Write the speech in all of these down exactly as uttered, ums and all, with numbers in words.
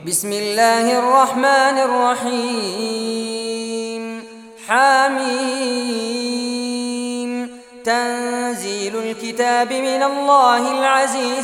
بسم الله الرحمن الرحيم حميم تنزيل الكتاب من الله العزيز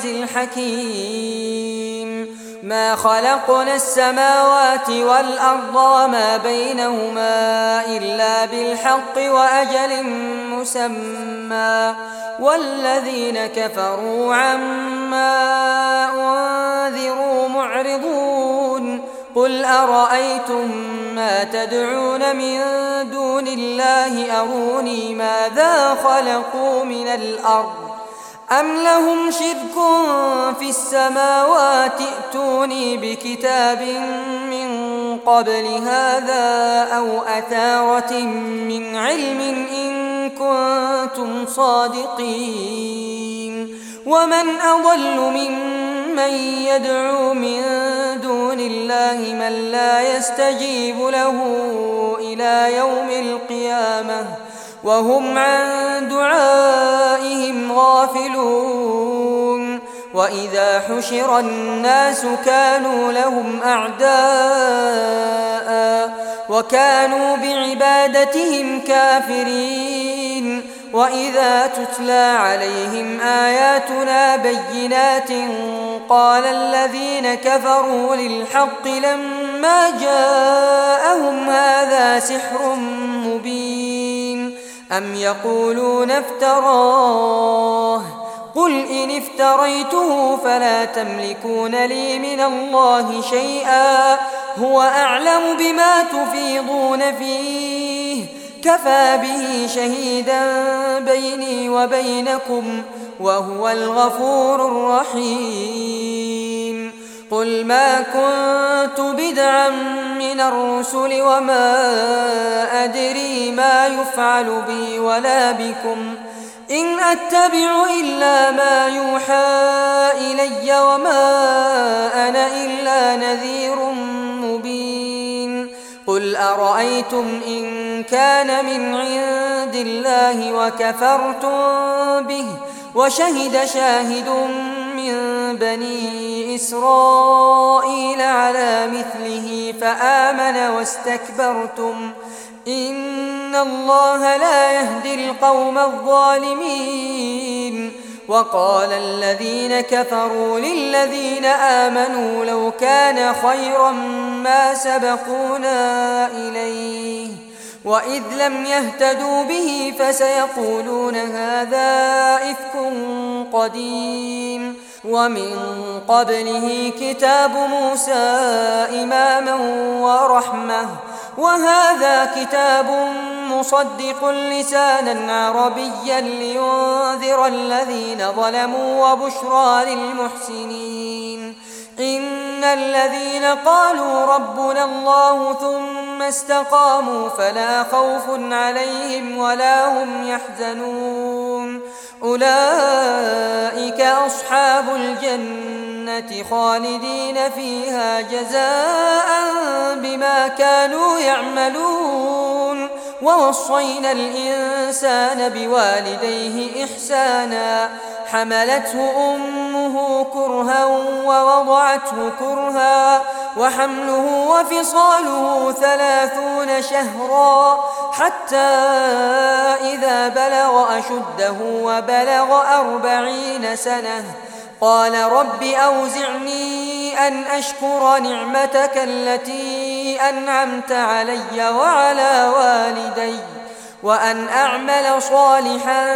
الحكيم ما خلقنا السماوات والأرض وما بينهما إلا بالحق وأجل مسمى والذين كفروا عما أنذروا معرضون قل أرأيتم ما تدعون من دون الله أروني ماذا خلقوا من الأرض أم لهم شرك في السماوات ائتوني بكتاب من قبل هذا أو أثارة من علم إن كنتم صادقين ومن أضل ممن يدعو من دون الله من لا يستجيب له إلى يوم القيامة وهم عن دعائهم غافلون وإذا حشر الناس كانوا لهم أعداء وكانوا بعبادتهم كافرين وإذا تتلى عليهم آياتنا بينات قال الذين كفروا للحق لما جاءهم هذا سحر مبين أم يقولون افتراه قل إن افتريته فلا تملكون لي من الله شيئا هو أعلم بما تفيضون فيه كفى به شهيدا بيني وبينكم وهو الغفور الرحيم قل ما كنت بدعا من الرسل وما أدري ما يفعل بي ولا بكم إن أتبع إلا ما يوحى إلي وما أنا إلا نذير مبين قل أرأيتم إن كان من عند الله وكفرتم به وشهد شاهد من بني إسرائيل على مثله فآمن واستكبرتم إن الله لا يهدي القوم الظالمين وقال الذين كفروا للذين آمنوا لو كان خيرا ما سبقونا إليه وإذ لم يهتدوا به فسيقولون هذا إفك قديم ومن قبله كتاب موسى إماما ورحمة وهذا كتاب مصدق لسانا عربيا لينذر الذين ظلموا وبشرى للمحسنين إن الذين قالوا ربنا الله ثم استقاموا فلا خوف عليهم ولا هم يحزنون أولئك أصحاب الجنة خالدين فيها جزاء بما كانوا يعملون ووصينا الإنسان بوالديه إحسانا حملته أمه كرها ووضعته كرها وحمله وفصاله ثلاثون شهرا حتى إذا بلغ أشده وبلغ أربعين سنة قال رب أوزعني أن أشكر نعمتك التي أنعمت علي وعلى والدي وأن أعمل صالحا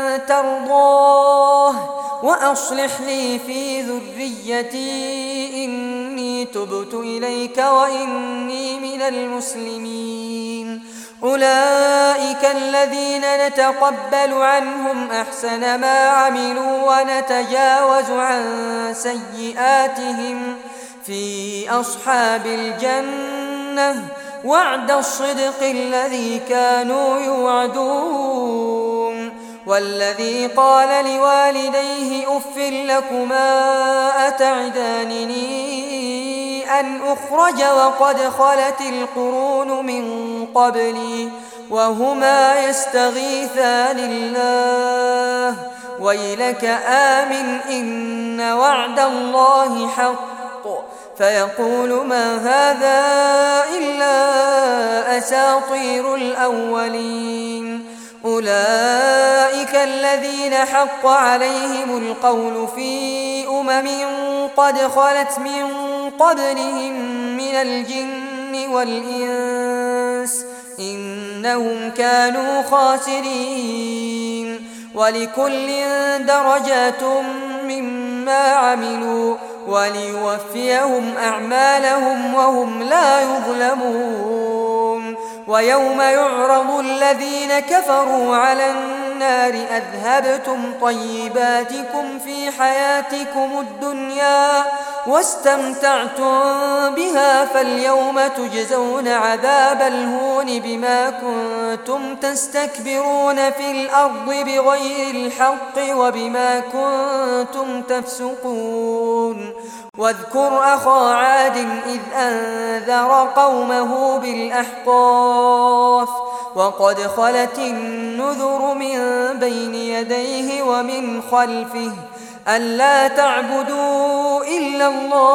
ترضاه وأصلح لي في ذريتي إني تبت إليك وإني من المسلمين أولئك الذين نتقبل عنهم أحسن ما عملوا ونتجاوز عن سيئاتهم في أصحاب الجنة وعد الصدق الذي كانوا يوعدون والذي قال لوالديه أف لكما أتعدانني أن أخرج وقد خلت القرون من قبلي وهما يستغيثان الله ويلك آمن إن وعد الله حق فيقول ما هذا إلا أساطير الأولين. أولئك الذين حق عليهم القول في أمم قد خلت من قبلهم من الجن والإنس إنهم كانوا خاسرين. ولكل درجات مما عملوا وليوفيهم أعمالهم وهم لا يظلمون. ويوم يعرض الذين كفروا على النار أذهبتم طيباتكم في حياتكم الدنيا واستمتعتم بها فاليوم تجزون عذاب الهون بما كنتم تستكبرون في الأرض بغير الحق وبما كنتم تفسقون. واذكر أخا عاد إذ أنذر قومه بالأحقاف وقد خلت النذر من بين يديه ومن خلفه ألا تعبدوا إلا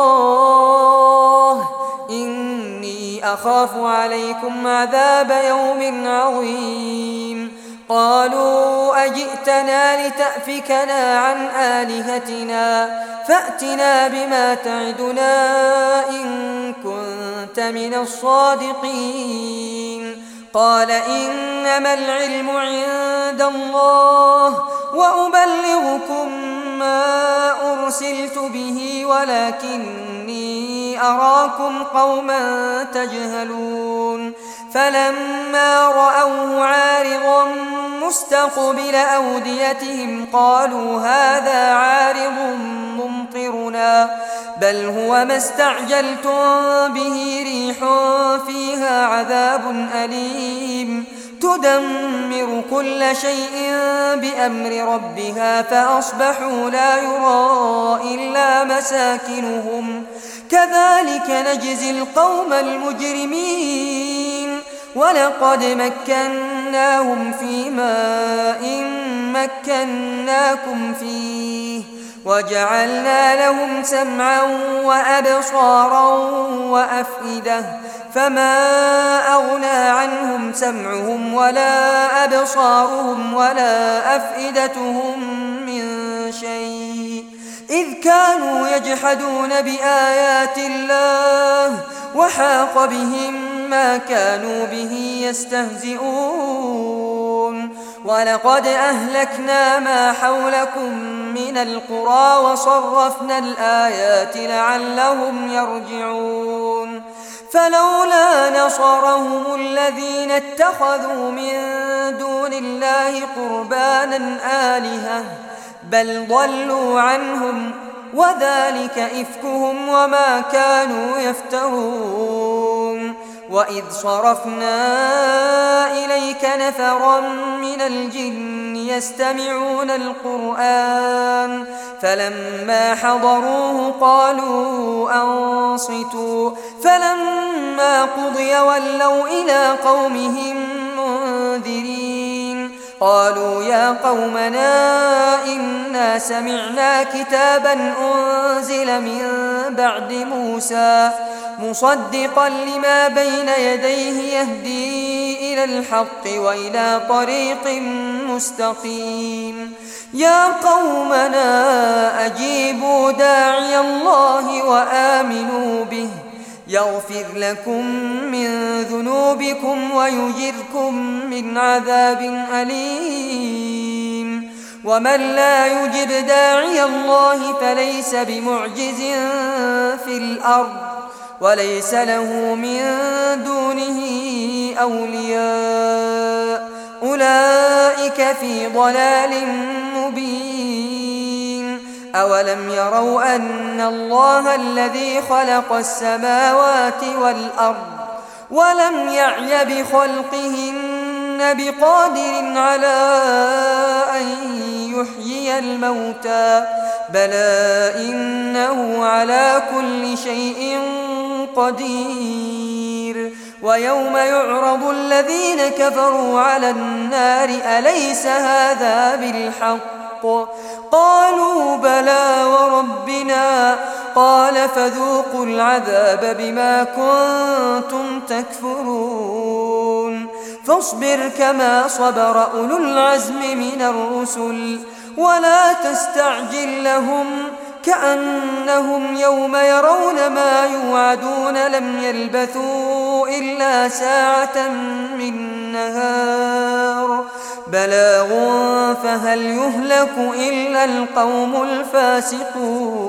الله إني أخاف عليكم عذاب يوم عظيم. قالوا أجئتنا لتأفكنا عن آلهتنا فأتنا بما تعدنا إن كنت من الصادقين. قال إنما العلم عند الله وأبلغكم ما أرسلت به ولكني أراكم قوما تجهلون. فلما رأوه عارضا مستقبل أوديتهم قالوا هذا عارض ممطرنا بل هو ما استعجلتم به ريح فيها عذاب أليم تدمر كل شيء بأمر ربها فأصبحوا لا يرى إلا مساكنهم كذلك نجزي القوم المجرمين. ولقد مكناهم في ماء مكناكم فيه وجعلنا لهم سمعا وأبصارا وأفئدة فما أغنى عنهم سمعهم ولا أبصارهم ولا أفئدتهم من شيء إذ كانوا يجحدون بآيات الله وحاق بهم ما كانوا به يستهزئون. ولقد أهلكنا ما حولكم من القرى وصرفنا الآيات لعلهم يرجعون. فلولا نصرهم الذين اتخذوا من دون الله قربانا آلهة بل ضلوا عنهم وذلك إفكهم وما كانوا يفترون. وإذ صرفنا إليك نفرا من الجن يستمعون القرآن فلما حضروه قالوا أنصتوا فلما قضي ولوا إلى قومهم منذرين. قالوا يا قومنا إنا سمعنا كتابا أنزل من بعد موسى مصدقا لما بين يديه يهدي إلى الحق وإلى طريق مستقيم. يا قومنا أجيبوا داعي الله وآمنوا به يغفر لكم من ذنوبكم ويجركم من عذاب أليم. ومن لا يجب داعي الله فليس بمعجز في الأرض وليس له من دونه أولياء أولئك في ضلال مبين. أولم يروا أن الله الذي خلق السماوات والأرض ولم يعي بخلقهن بقادر على أن يحيي الموتى بلى إنه على كل شيء قدير. ويوم يعرض الذين كفروا على النار أليس هذا بالحق قالوا بلى وربنا قال فذوقوا العذاب بما كنتم تكفرون فاصبر كما صبر أولو العزم من الرسل ولا تستعجل لهم كأنهم يوم يرون ما يوعدون لم يلبثوا إلا ساعة من نهار بلاغ فهل يهلك إلا القوم الفاسقون.